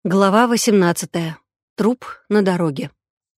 Глава 18. Труп на дороге.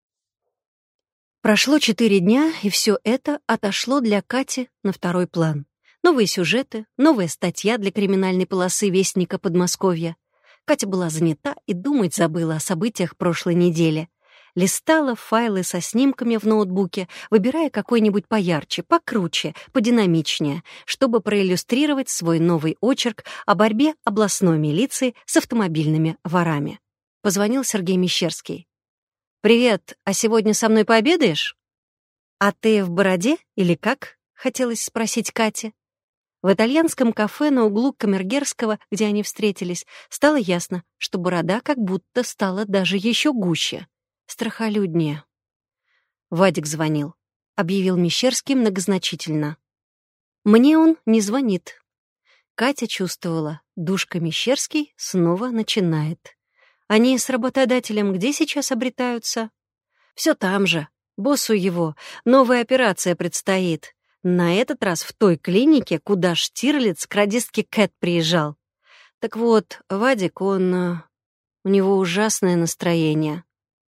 Прошло 4 дня, и все это отошло для Кати на второй план. Новые сюжеты, новая статья для криминальной полосы «Вестника Подмосковья». Катя была занята и думать забыла о событиях прошлой недели. Листала файлы со снимками в ноутбуке, выбирая какой-нибудь поярче, покруче, подинамичнее, чтобы проиллюстрировать свой новый очерк о борьбе областной милиции с автомобильными ворами. Позвонил Сергей Мещерский. «Привет, а сегодня со мной пообедаешь?» «А ты в Бороде или как?» — хотелось спросить Кате. В итальянском кафе на углу Камергерского, где они встретились, стало ясно, что Борода как будто стала даже еще гуще. Страхолюднее. Вадик звонил. Объявил Мещерский многозначительно. Мне он не звонит. Катя чувствовала, Душка Мещерский снова начинает. Они с работодателем где сейчас обретаются? Все там же. Боссу его новая операция предстоит. На этот раз в той клинике, куда Штирлиц к радистке Кэт приезжал. Так вот, Вадик, у него ужасное настроение.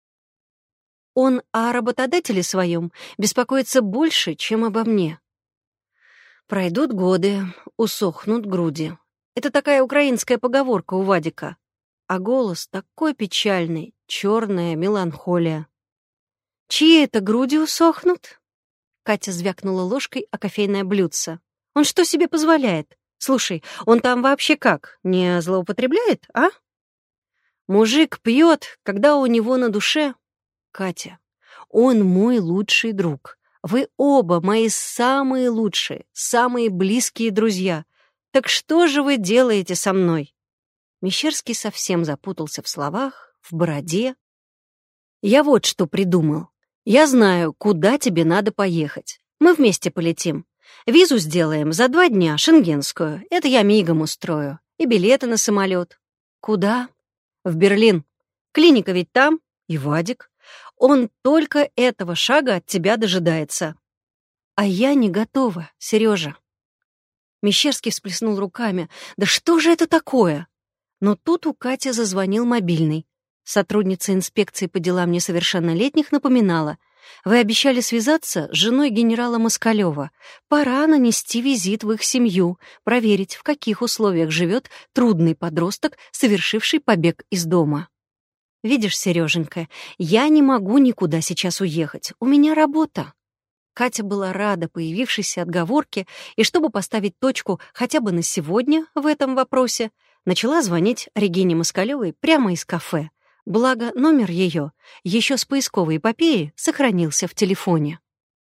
Он о работодателе своем беспокоится больше, чем обо мне. Пройдут годы, усохнут груди. Это такая украинская поговорка у Вадика. А голос такой печальный, черная меланхолия. Чьи это груди усохнут? Катя звякнула ложкой о кофейное блюдце. Он что себе позволяет? Слушай, он там вообще как, не злоупотребляет, а? Мужик пьет, когда у него на душе... Катя, он мой лучший друг. Вы оба мои самые лучшие, самые близкие друзья. Так что же вы делаете со мной? Мещерский совсем запутался в словах, в бороде. Я вот что придумал. Я знаю, куда тебе надо поехать. Мы вместе полетим. Визу сделаем за 2 дня, шенгенскую. Это я мигом устрою. И билеты на самолет. Куда? В Берлин. Клиника ведь там. И Вадик. Он только этого шага от тебя дожидается. А я не готова, Сережа. Мещерский всплеснул руками. Да что же это такое? Но тут у Кати зазвонил мобильный. Сотрудница инспекции по делам несовершеннолетних напоминала. Вы обещали связаться с женой генерала Москалева. Пора нанести визит в их семью, проверить, в каких условиях живет трудный подросток, совершивший побег из дома. Видишь, Сереженька, я не могу никуда сейчас уехать. У меня работа. Катя была рада появившейся отговорке, и чтобы поставить точку хотя бы на сегодня в этом вопросе, начала звонить Регине Москалевой прямо из кафе. Благо, номер ее, еще с поисковой эпопеей, сохранился в телефоне.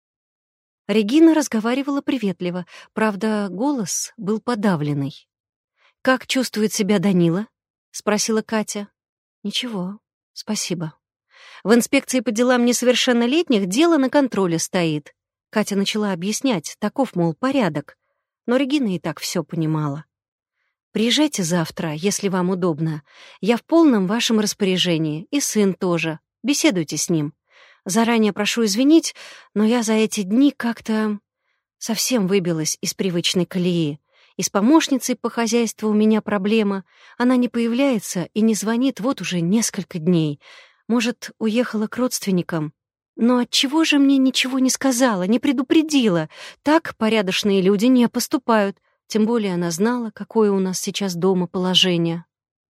Регина разговаривала приветливо, правда, голос был подавленный. «Как чувствует себя Данила?» — спросила Катя. «Ничего. Спасибо. В инспекции по делам несовершеннолетних дело на контроле стоит. Катя начала объяснять, таков, мол, порядок. Но Регина и так все понимала. Приезжайте завтра, если вам удобно. Я в полном вашем распоряжении, и сын тоже. Беседуйте с ним. Заранее прошу извинить, но я за эти дни как-то совсем выбилась из привычной колеи. И с помощницей по хозяйству у меня проблема. Она не появляется и не звонит вот уже несколько дней. Может, уехала к родственникам. Но отчего же мне ничего не сказала, не предупредила? Так порядочные люди не поступают. Тем более она знала, какое у нас сейчас дома положение.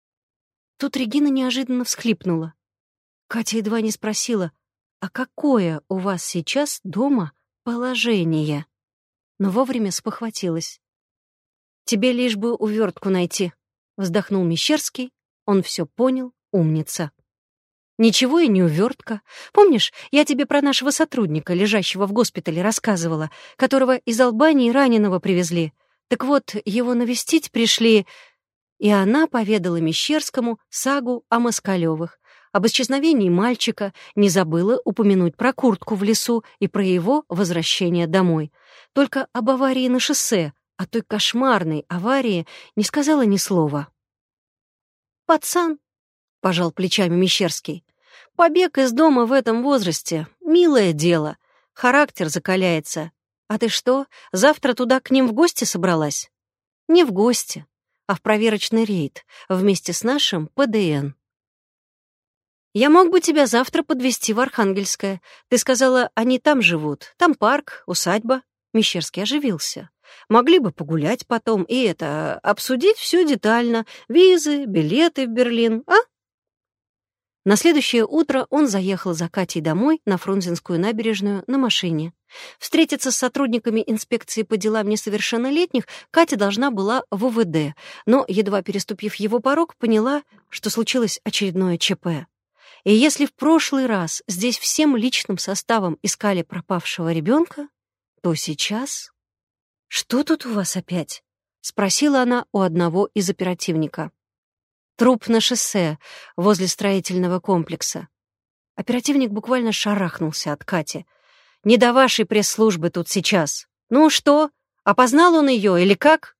Тут Регина неожиданно всхлипнула. Катя едва не спросила, а какое у вас сейчас дома положение? Но вовремя спохватилась. «Тебе лишь бы увертку найти», — вздохнул Мещерский. Он все понял, умница. «Ничего и не увертка. Помнишь, я тебе про нашего сотрудника, лежащего в госпитале, рассказывала, которого из Албании раненого привезли? Так вот, его навестить пришли...» И она поведала Мещерскому сагу о Москалевых, об исчезновении мальчика, не забыла упомянуть про куртку в лесу и про его возвращение домой. Только об аварии на шоссе, о той кошмарной аварии не сказала ни слова. «Пацан», — пожал плечами Мещерский, — «побег из дома в этом возрасте — милое дело, характер закаляется. А ты что, завтра туда к ним в гости собралась?» «Не в гости, а в проверочный рейд вместе с нашим ПДН». Я мог бы тебя завтра подвезти в Архангельское. Ты сказала, они там живут. Там парк, усадьба». Мещерский оживился. «Могли бы погулять потом и обсудить все детально. Визы, билеты в Берлин, а?» На следующее утро он заехал за Катей домой на Фрунзенскую набережную на машине. Встретиться с сотрудниками инспекции по делам несовершеннолетних Катя должна была в УВД, но, едва переступив его порог, поняла, что случилось очередное ЧП. И если в прошлый раз здесь всем личным составом искали пропавшего ребенка, то сейчас... «Что тут у вас опять?» — спросила она у одного из оперативника. «Труп на шоссе, возле строительного комплекса». Оперативник буквально шарахнулся от Кати. «Не до вашей пресс-службы тут сейчас. Ну что, опознал он ее или как?»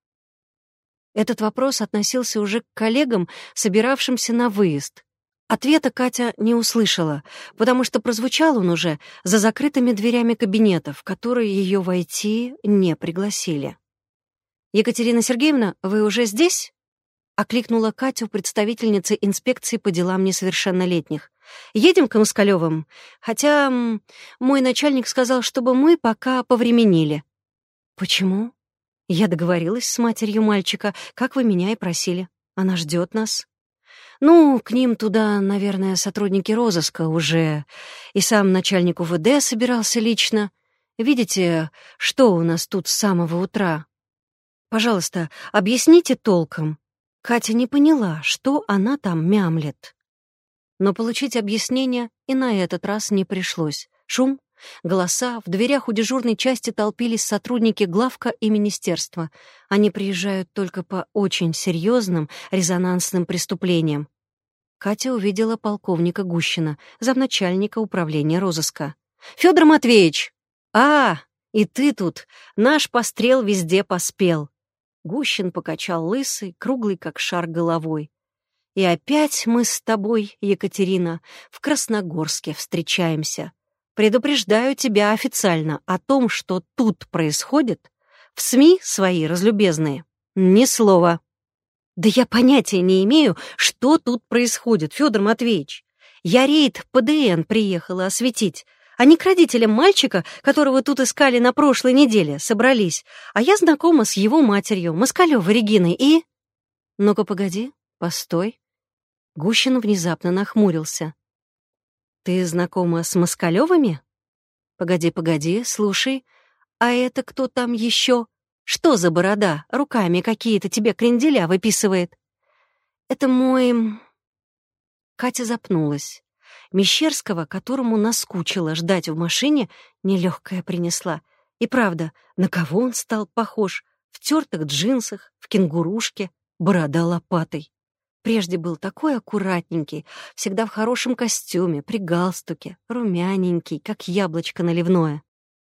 Этот вопрос относился уже к коллегам, собиравшимся на выезд. Ответа Катя не услышала, потому что прозвучал он уже за закрытыми дверями кабинета, в которые ее войти не пригласили. «Екатерина Сергеевна, вы уже здесь?» — окликнула Катю представительница инспекции по делам несовершеннолетних. «Едем к Москалёвым? Хотя мой начальник сказал, чтобы мы пока повременили». «Почему?» «Я договорилась с матерью мальчика, как вы меня и просили. Она ждет нас». «Ну, к ним туда, наверное, сотрудники розыска уже. И сам начальник УВД собирался лично. Видите, что у нас тут с самого утра? Пожалуйста, объясните толком». Катя не поняла, что она там мямлет. Но получить объяснение и на этот раз не пришлось. Шум, голоса, в дверях у дежурной части толпились сотрудники главка и министерства. Они приезжают только по очень серьезным резонансным преступлениям. Катя увидела полковника Гущина, замначальника управления розыска. «Фёдор Матвеевич!» «А, и ты тут! Наш пострел везде поспел!» Гущин покачал лысый, круглый как шар головой. «И опять мы с тобой, Екатерина, в Красногорске встречаемся. Предупреждаю тебя официально о том, что тут происходит. В СМИ свои разлюбезные. Ни слова». «Да я понятия не имею, что тут происходит, Фёдор Матвеевич. Я рейд ПДН приехала осветить. Они к родителям мальчика, которого тут искали на прошлой неделе, собрались, а я знакома с его матерью, Москалёвой Региной, и...» «Ну-ка, погоди, постой». Гущин внезапно нахмурился. «Ты знакома с Москалёвыми? Погоди, слушай, а это кто там еще? Что за борода? Руками какие-то тебе кренделя выписывает?» «Это мой...» Катя запнулась. Мещерского, которому наскучило ждать в машине, нелегкая принесла. И правда, на кого он стал похож? В тертых джинсах, в кенгурушке, борода лопатой. Прежде был такой аккуратненький, всегда в хорошем костюме, при галстуке, румяненький, как яблочко наливное.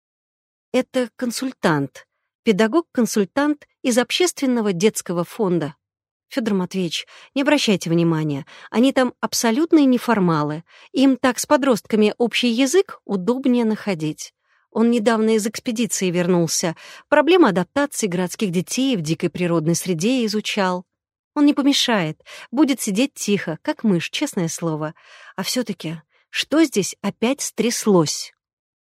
Это консультант, педагог-консультант из общественного детского фонда. Фёдор Матвеевич, не обращайте внимания, они там абсолютные неформалы. Им так с подростками общий язык удобнее находить. Он недавно из экспедиции вернулся. Проблемы адаптации городских детей в дикой природной среде изучал. Он не помешает, будет сидеть тихо, как мышь, честное слово. А все-таки, что здесь опять стряслось?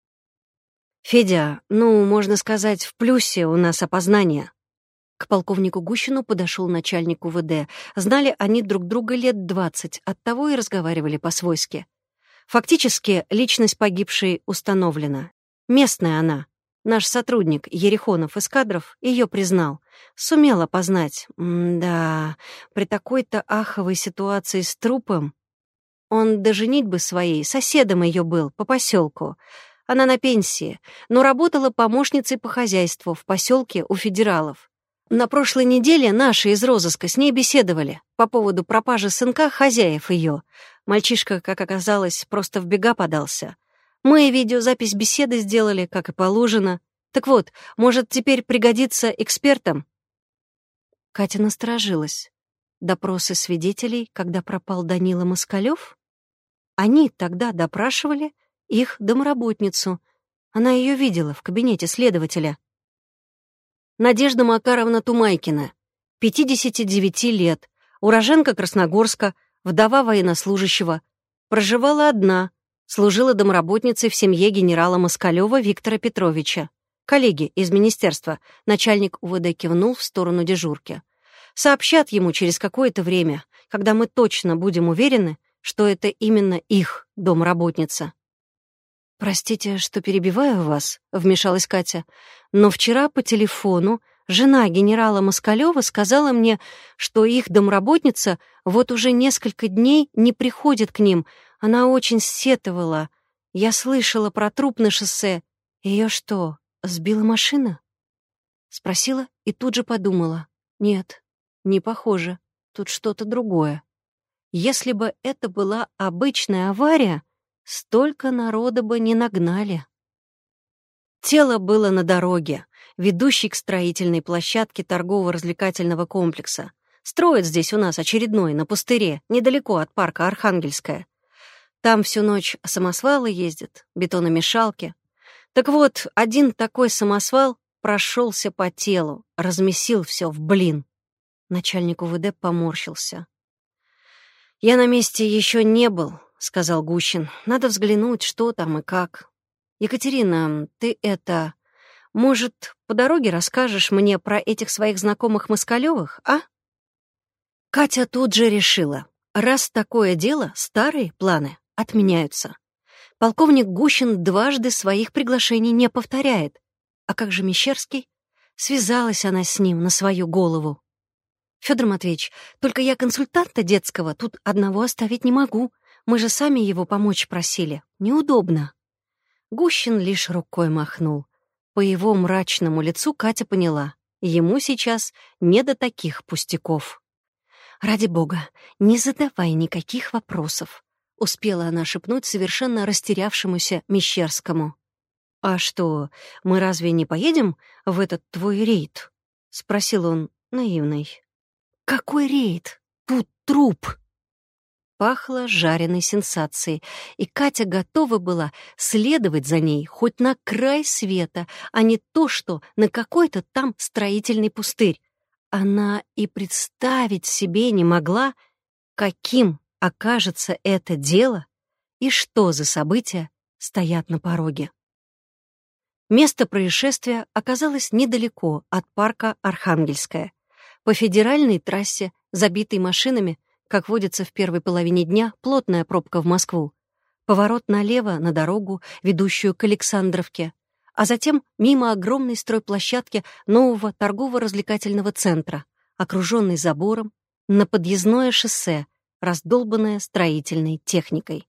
«Федя, можно сказать, в плюсе у нас опознание». К полковнику Гущину подошел начальник УВД. Знали они друг друга лет 20, оттого и разговаривали по-свойски. Фактически, личность погибшей установлена. Местная она. Наш сотрудник Ерехонов из кадров ее признал. Сумел опознать. Да, при такой-то аховой ситуации с трупом... Он до женитьбы своей соседом ее был, по поселку. Она на пенсии, но работала помощницей по хозяйству в поселке у федералов. На прошлой неделе наши из розыска с ней беседовали по поводу пропажи сынка хозяев ее. Мальчишка, как оказалось, просто в бега подался. Мы видеозапись беседы сделали, как и положено. Так вот, может, теперь пригодится экспертам?» Катя насторожилась. Допросы свидетелей, когда пропал Данила Москалёв? Они тогда допрашивали их домработницу. Она ее видела в кабинете следователя. Надежда Макаровна Тумайкина, 59 лет, уроженка Красногорска, вдова военнослужащего. Проживала одна, служила домработницей в семье генерала Москалёва Виктора Петровича. Коллеги из министерства, начальник УВД кивнул в сторону дежурки. Сообщат ему через какое-то время, когда мы точно будем уверены, что это именно их домработница. «Простите, что перебиваю вас», — вмешалась Катя, «но вчера по телефону жена генерала Москалёва сказала мне, что их домработница вот уже несколько дней не приходит к ним. Она очень сетовала. Я слышала про труп на шоссе. Ее что, сбила машина?» Спросила и тут же подумала. Нет, не похоже. Тут что-то другое. Если бы это была обычная авария, столько народа бы не нагнали. Тело было на дороге, ведущей к строительной площадке торгово-развлекательного комплекса. Строят здесь у нас очередной, на пустыре, недалеко от парка Архангельская. Там всю ночь самосвалы ездят, бетономешалки. Так вот, один такой самосвал прошелся по телу, размесил все в блин. Начальник УВД поморщился. «Я на месте еще не был», — сказал Гущин. «Надо взглянуть, что там и как. Екатерина, ты это... Может, по дороге расскажешь мне про этих своих знакомых Москалёвых, а?» Катя тут же решила. Раз такое дело, старые планы отменяются. Полковник Гущин дважды своих приглашений не повторяет. А как же Мещерский? Связалась она с ним на свою голову. «Фёдор Матвеевич, только я консультанта детского тут одного оставить не могу. Мы же сами его помочь просили. Неудобно». Гущин лишь рукой махнул. По его мрачному лицу Катя поняла. Ему сейчас не до таких пустяков. «Ради бога, не задавай никаких вопросов», — успела она шепнуть совершенно растерявшемуся Мещерскому. «А что, мы разве не поедем в этот твой рейд?» — спросил он наивный. «Какой рейд? Тут труп!» Пахло жареной сенсацией, и Катя готова была следовать за ней хоть на край света, а не то, что на какой-то там строительный пустырь. Она и представить себе не могла, каким окажется это дело и что за события стоят на пороге. Место происшествия оказалось недалеко от парка Архангельская. По федеральной трассе, забитой машинами, как водится в первой половине дня, плотная пробка в Москву. Поворот налево на дорогу, ведущую к Александровке, а затем мимо огромной стройплощадки нового торгово-развлекательного центра, окруженной забором, на подъездное шоссе, раздолбанное строительной техникой.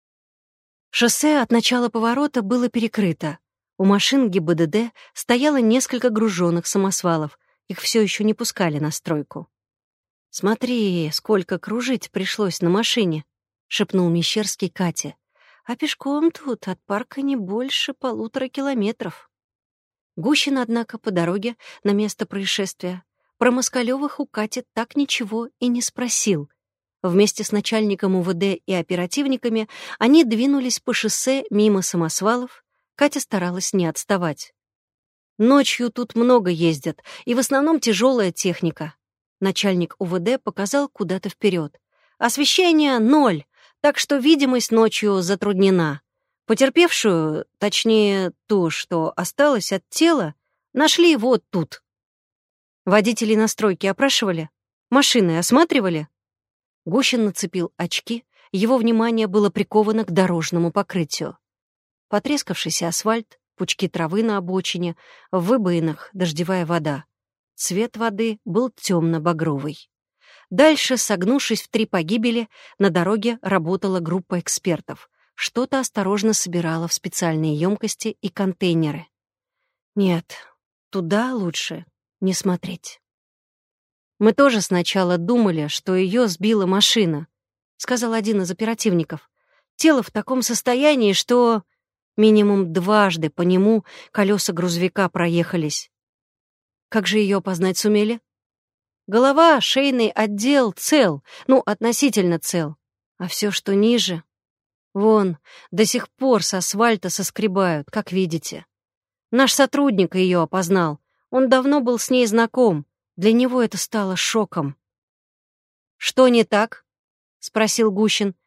Шоссе от начала поворота было перекрыто. У машин ГИБДД стояло несколько груженных самосвалов, их все еще не пускали на стройку. «Смотри, сколько кружить пришлось на машине», — шепнул Мещерский Кате. «А пешком тут от парка не больше 1,5 километров». Гущин, однако, по дороге на место происшествия про Москалёвых у Кати так ничего и не спросил. Вместе с начальником УВД и оперативниками они двинулись по шоссе мимо самосвалов. Катя старалась не отставать. «Ночью тут много ездят, и в основном тяжелая техника». Начальник УВД показал куда-то вперед. «Освещение — 0, так что видимость ночью затруднена. Потерпевшую, точнее, ту, что осталось от тела, нашли вот тут». «Водителей на стройке опрашивали? Машины осматривали?» Гущин нацепил очки, его внимание было приковано к дорожному покрытию. Потрескавшийся асфальт, пучки травы на обочине, в выбоинах дождевая вода. Цвет воды был темно-багровый. Дальше, согнувшись в 3 погибели, на дороге работала группа экспертов. Что-то осторожно собирала в специальные емкости и контейнеры. Нет, туда лучше не смотреть. «Мы тоже сначала думали, что ее сбила машина», — сказал один из оперативников. «Тело в таком состоянии, что минимум дважды по нему колеса грузовика проехались». «Как же ее опознать сумели?» «Голова, шейный отдел цел, относительно цел. А все, что ниже... Вон, до сих пор с асфальта соскребают, как видите. Наш сотрудник ее опознал. Он давно был с ней знаком. Для него это стало шоком». «Что не так?» — спросил Гущин.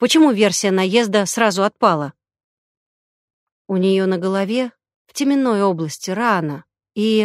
Почему версия наезда сразу отпала? У нее на голове, в теменной области, рана. И...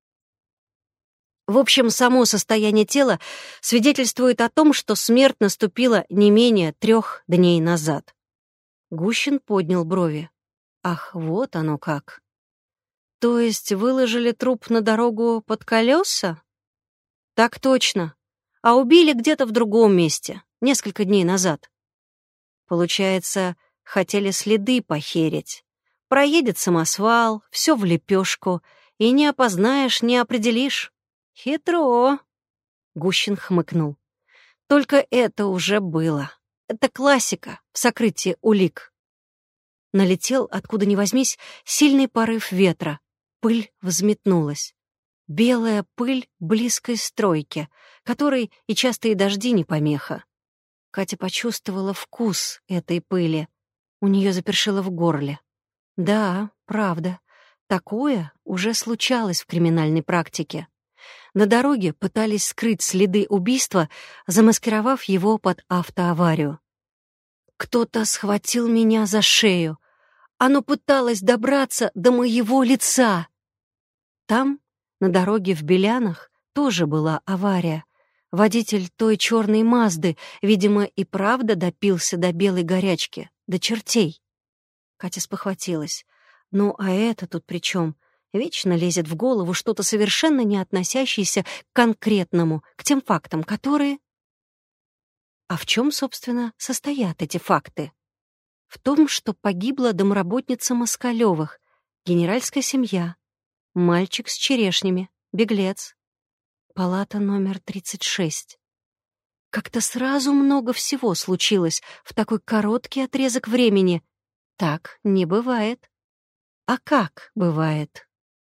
В общем, само состояние тела свидетельствует о том, что смерть наступила не менее 3 дней назад. Гущин поднял брови. Ах, вот оно как. То есть выложили труп на дорогу под колеса? Так точно. А убили где-то в другом месте, несколько дней назад. Получается, хотели следы похерить. Проедет самосвал, все в лепешку, и не опознаешь, не определишь. Хитро. Гущин хмыкнул. Только это уже было. Это классика в сокрытии улик. Налетел, откуда ни возьмись, сильный порыв ветра. Пыль взметнулась. Белая пыль близкой стройки, которой и частые дожди не помеха. Катя почувствовала вкус этой пыли. У нее запершило в горле. Да, правда, такое уже случалось в криминальной практике. На дороге пытались скрыть следы убийства, замаскировав его под автоаварию. Кто-то схватил меня за шею. Оно пыталось добраться до моего лица. Там, на дороге в Белянах, тоже была авария. Водитель той черной Мазды, видимо, и правда допился до белой горячки, до чертей. Катя спохватилась. Ну, а это тут при чем? Вечно лезет в голову что-то совершенно не относящееся к конкретному, к тем фактам, которые... А в чем, собственно, состоят эти факты? В том, что погибла домработница Москалёвых, генеральская семья, мальчик с черешнями, беглец. Палата номер 36. Как-то сразу много всего случилось в такой короткий отрезок времени. Так не бывает. А как бывает?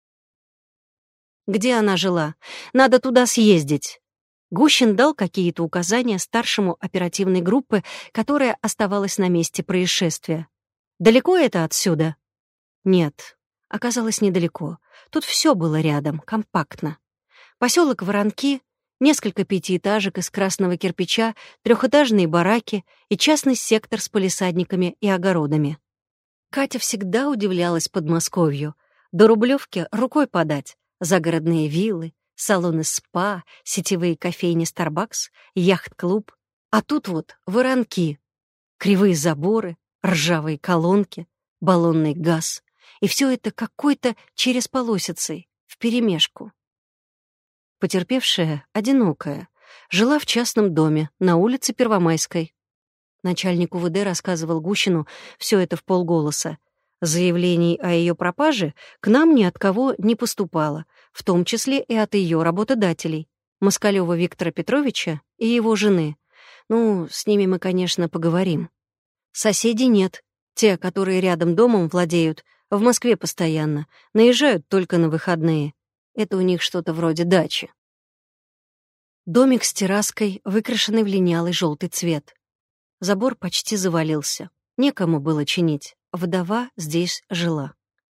Где она жила? Надо туда съездить. Гущин дал какие-то указания старшему оперативной группы, которая оставалась на месте происшествия. Далеко это отсюда? Нет, оказалось недалеко. Тут все было рядом, компактно. Поселок Воронки, несколько пятиэтажек из красного кирпича, 3-этажные бараки и частный сектор с палисадниками и огородами. Катя всегда удивлялась Подмосковью. До Рублевки рукой подать. Загородные виллы, салоны спа, сетевые кофейни Starbucks, яхт-клуб. А тут вот Воронки. Кривые заборы, ржавые колонки, баллонный газ. И все это какой-то через полосицей, вперемешку. Потерпевшая, одинокая, жила в частном доме на улице Первомайской. Начальник УВД рассказывал Гущину все это вполголоса. Заявлений о ее пропаже к нам ни от кого не поступало, в том числе и от ее работодателей, Москалёва Виктора Петровича и его жены. Ну, с ними мы, конечно, поговорим. Соседей нет. Те, которые рядом домом владеют, в Москве постоянно, наезжают только на выходные. Это у них что-то вроде дачи. Домик с терраской, выкрашенный в линялый желтый цвет. Забор почти завалился. Некому было чинить. Вдова здесь жила.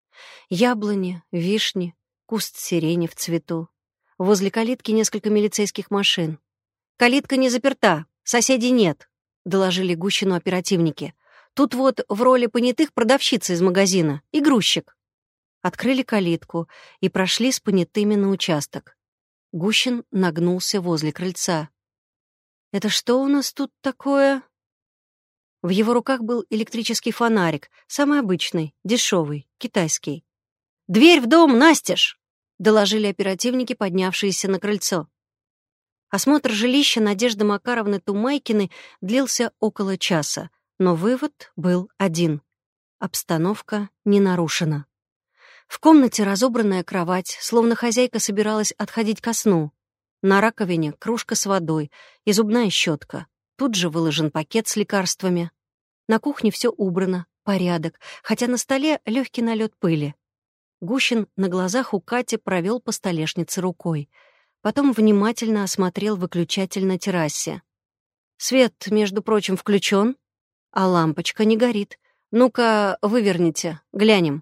Яблони, вишни, куст сирени в цвету. Возле калитки несколько милицейских машин. «Калитка не заперта, соседей нет», — доложили Гущину оперативники. «Тут вот в роли понятых продавщица из магазина и грузчик». Открыли калитку и прошли с понятыми на участок. Гущин нагнулся возле крыльца. «Это что у нас тут такое?» В его руках был электрический фонарик, самый обычный, дешевый, китайский. «Дверь в дом настежь!» — доложили оперативники, поднявшиеся на крыльцо. Осмотр жилища Надежды Макаровны Тумайкиной длился около часа, но вывод был один. Обстановка не нарушена. В комнате разобранная кровать, словно хозяйка собиралась отходить ко сну. На раковине кружка с водой и зубная щетка. Тут же выложен пакет с лекарствами. На кухне все убрано, порядок, хотя на столе легкий налет пыли. Гущин на глазах у Кати провел по столешнице рукой. Потом внимательно осмотрел выключатель на террасе. «Свет, между прочим, включен, а лампочка не горит. Ну-ка, выверните, глянем».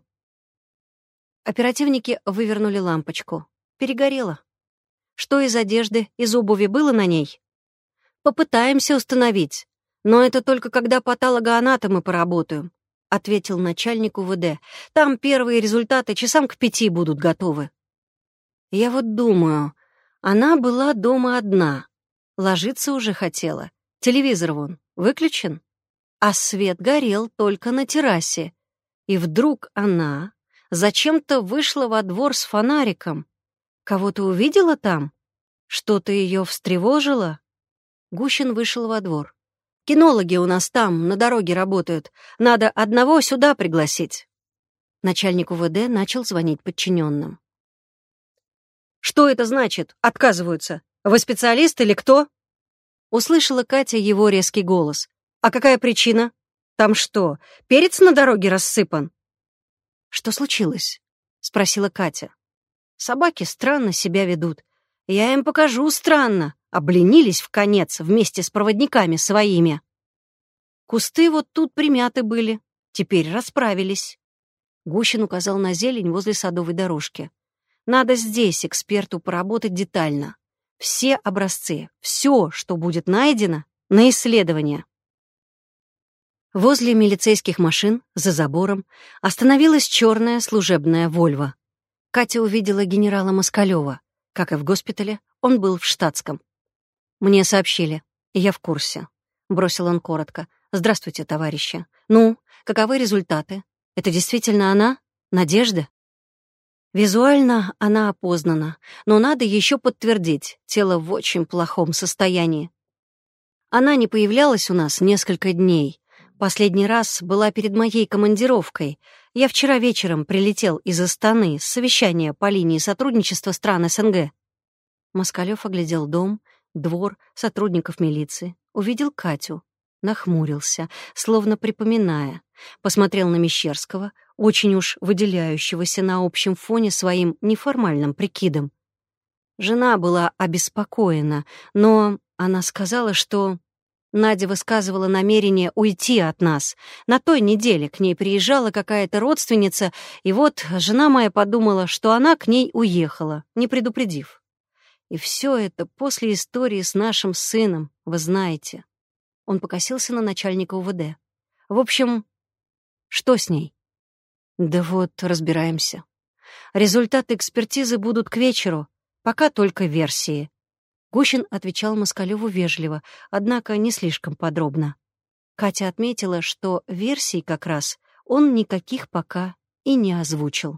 Оперативники вывернули лампочку. Перегорела. Что из одежды, из обуви было на ней? Попытаемся установить. «Но это только когда патологоанатомы поработают», — ответил начальник УВД. «Там первые результаты часам к 5 будут готовы». Я вот думаю, она была дома одна, ложиться уже хотела. Телевизор вон выключен, а свет горел только на террасе. И вдруг она зачем-то вышла во двор с фонариком. Кого-то увидела там? Что-то ее встревожило? Гущин вышел во двор. «Кинологи у нас там, на дороге работают. Надо одного сюда пригласить». Начальник УВД начал звонить подчиненным. «Что это значит? Отказываются. Вы специалист или кто?» Услышала Катя его резкий голос. «А какая причина? Там что, перец на дороге рассыпан?» «Что случилось?» — спросила Катя. «Собаки странно себя ведут. Я им покажу странно. Обленились в конец вместе с проводниками своими. Кусты вот тут примяты были, теперь расправились». Гущин указал на зелень возле садовой дорожки. «Надо здесь эксперту поработать детально. Все образцы, все, что будет найдено, на исследование». Возле милицейских машин, за забором, остановилась черная служебная «Вольво». Катя увидела генерала Москалёва. Как и в госпитале, он был в штатском. «Мне сообщили, и я в курсе», — бросил он коротко. «Здравствуйте, товарищи. Ну, каковы результаты? Это действительно она? Надежда?» Визуально она опознана, но надо еще подтвердить, тело в очень плохом состоянии. Она не появлялась у нас несколько дней. Последний раз была перед моей командировкой. Я вчера вечером прилетел из Астаны с совещания по линии сотрудничества стран СНГ. Москалёв оглядел дом, двор, сотрудников милиции, увидел Катю, нахмурился, словно припоминая, посмотрел на Мещерского, очень уж выделяющегося на общем фоне своим неформальным прикидом. Жена была обеспокоена, но она сказала, что Надя высказывала намерение уйти от нас. На той неделе к ней приезжала какая-то родственница, и вот жена моя подумала, что она к ней уехала, не предупредив. И все это после истории с нашим сыном, вы знаете. Он покосился на начальника УВД. В общем, что с ней? Да вот, разбираемся. Результаты экспертизы будут к вечеру, пока только версии. Гущин отвечал Москалёву вежливо, однако не слишком подробно. Катя отметила, что версий как раз он никаких пока и не озвучил.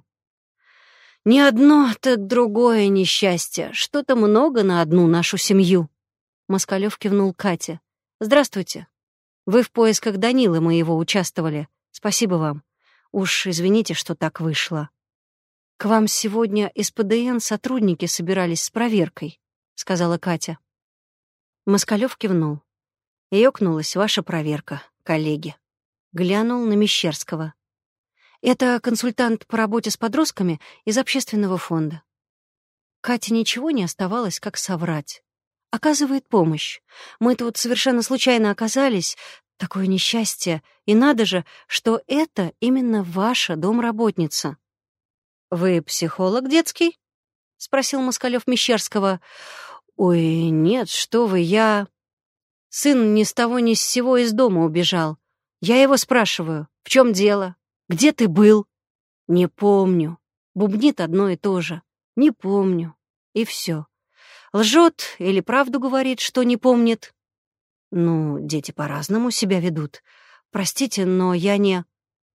«Не одно, так другое несчастье. Что-то много на одну нашу семью». Москалёв кивнул Кате. «Здравствуйте. Вы в поисках Данилы моего участвовали. Спасибо вам. Уж извините, что так вышло. К вам сегодня из ПДН сотрудники собирались с проверкой», — сказала Катя. Москалёв кивнул. «Ёкнулась ваша проверка, коллеги». Глянул на Мещерского. «Это консультант по работе с подростками из общественного фонда». Кате ничего не оставалось, как соврать. «Оказывает помощь. Мы тут совершенно случайно оказались. Такое несчастье. И надо же, что это именно ваша домработница». «Вы психолог детский?» — спросил Москалёв Мещерского. «Ой, нет, что вы, я...» Сын ни с того ни с сего из дома убежал. Я его спрашиваю, в чем дело? Где ты был? Не помню. Бубнит одно и то же. Не помню. И все. Лжет или правду говорит, что не помнит? Ну, дети по-разному себя ведут. Простите, но я не...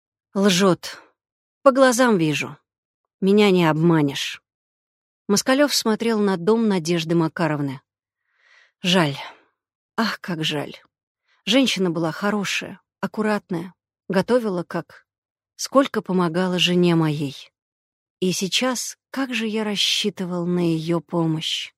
Лжет. По глазам вижу. Меня не обманешь. Москалёв смотрел на дом Надежды Макаровны. Жаль. Ах, как жаль. Женщина была хорошая, аккуратная, готовила как... Сколько помогала жене моей. И сейчас как же я рассчитывал на ее помощь.